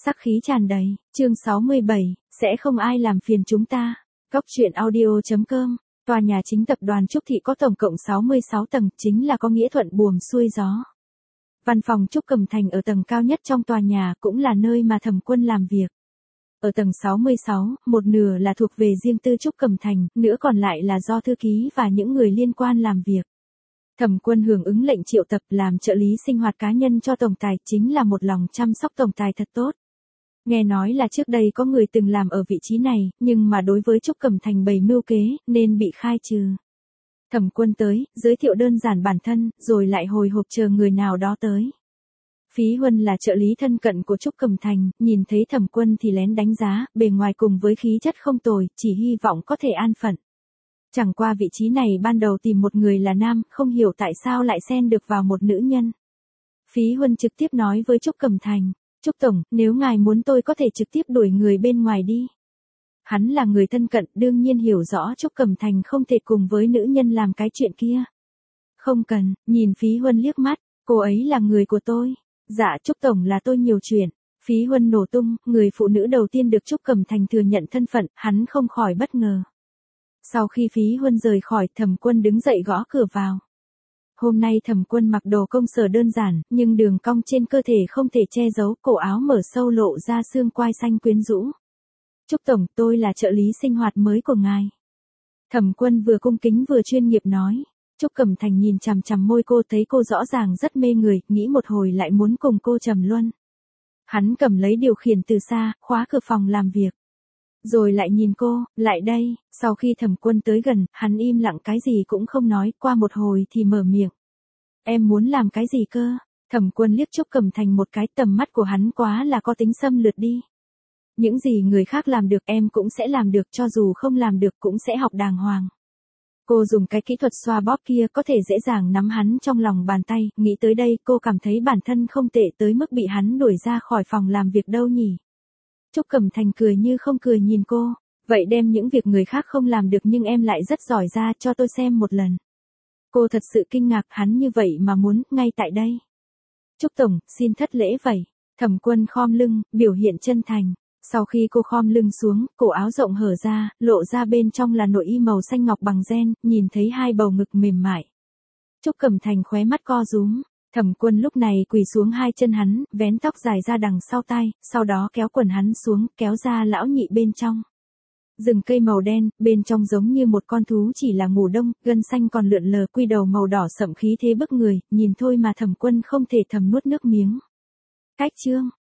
Sắc khí tràn đầy, chương 67, sẽ không ai làm phiền chúng ta. Góc truyện audio.com, tòa nhà chính tập đoàn Trúc Thị có tổng cộng 66 tầng, chính là có nghĩa thuận buồm xuôi gió. Văn phòng Trúc Cẩm Thành ở tầng cao nhất trong tòa nhà cũng là nơi mà Thẩm Quân làm việc. Ở tầng 66, một nửa là thuộc về riêng tư Trúc Cẩm Thành, nữa còn lại là do thư ký và những người liên quan làm việc. Thẩm Quân hưởng ứng lệnh triệu tập làm trợ lý sinh hoạt cá nhân cho tổng tài, chính là một lòng chăm sóc tổng tài thật tốt. Nghe nói là trước đây có người từng làm ở vị trí này, nhưng mà đối với Trúc Cẩm Thành bày mưu kế, nên bị khai trừ. Thẩm Quân tới, giới thiệu đơn giản bản thân, rồi lại hồi hộp chờ người nào đó tới. Phí Huân là trợ lý thân cận của Trúc Cẩm Thành, nhìn thấy Thẩm Quân thì lén đánh giá, bề ngoài cùng với khí chất không tồi, chỉ hy vọng có thể an phận. Chẳng qua vị trí này ban đầu tìm một người là nam, không hiểu tại sao lại xen được vào một nữ nhân. Phí Huân trực tiếp nói với Trúc Cẩm Thành, Trúc Tổng, nếu ngài muốn tôi có thể trực tiếp đuổi người bên ngoài đi. Hắn là người thân cận, đương nhiên hiểu rõ Trúc Cẩm Thành không thể cùng với nữ nhân làm cái chuyện kia. Không cần, nhìn Phí Huân liếc mắt, cô ấy là người của tôi. Dạ Trúc Tổng là tôi nhiều chuyện. Phí Huân nổ tung, người phụ nữ đầu tiên được Trúc Cẩm Thành thừa nhận thân phận, hắn không khỏi bất ngờ. Sau khi Phí Huân rời khỏi, Thẩm Quân đứng dậy gõ cửa vào. Hôm nay Thẩm Quân mặc đồ công sở đơn giản, nhưng đường cong trên cơ thể không thể che giấu, cổ áo mở sâu lộ ra xương quai xanh quyến rũ. Trúc Tổng, tôi là trợ lý sinh hoạt mới của ngài. Thẩm Quân vừa cung kính vừa chuyên nghiệp nói. Trúc Cẩm Thành nhìn chằm chằm môi cô, thấy cô rõ ràng rất mê người, nghĩ một hồi lại muốn cùng cô trầm luân. Hắn cầm lấy điều khiển từ xa, khóa cửa phòng làm việc. Rồi lại nhìn cô, lại đây, sau khi Thẩm Quân tới gần, hắn im lặng cái gì cũng không nói, qua một hồi thì mở miệng. Em muốn làm cái gì cơ? Thẩm Quân liếc Trúc Cẩm Thành một cái, tầm mắt của hắn quá là có tính xâm lược đi. Những gì người khác làm được em cũng sẽ làm được, cho dù không làm được cũng sẽ học đàng hoàng. Cô dùng cái kỹ thuật xoa bóp kia có thể dễ dàng nắm hắn trong lòng bàn tay, nghĩ tới đây cô cảm thấy bản thân không tệ tới mức bị hắn đuổi ra khỏi phòng làm việc đâu nhỉ. Trúc Cẩm Thành cười như không cười nhìn cô, vậy đem những việc người khác không làm được nhưng em lại rất giỏi ra cho tôi xem một lần. Cô thật sự kinh ngạc, hắn như vậy mà muốn, ngay tại đây. Trúc Tổng, xin thất lễ vậy. Thẩm Quân khom lưng, biểu hiện chân thành. Sau khi cô khom lưng xuống, cổ áo rộng hở ra, lộ ra bên trong là nội y màu xanh ngọc bằng ren, nhìn thấy hai bầu ngực mềm mại. Trúc Cẩm Thành khóe mắt co rúm. Thẩm Quân lúc này quỳ xuống hai chân hắn, vén tóc dài ra đằng sau tai, sau đó kéo quần hắn xuống, kéo ra lão nhị bên trong. Rừng cây màu đen, bên trong giống như một con thú chỉ là ngủ đông, gân xanh còn lượn lờ, quy đầu màu đỏ sậm khí thế bức người, nhìn thôi mà Thẩm Quân không thể thầm nuốt nước miếng. Cách chương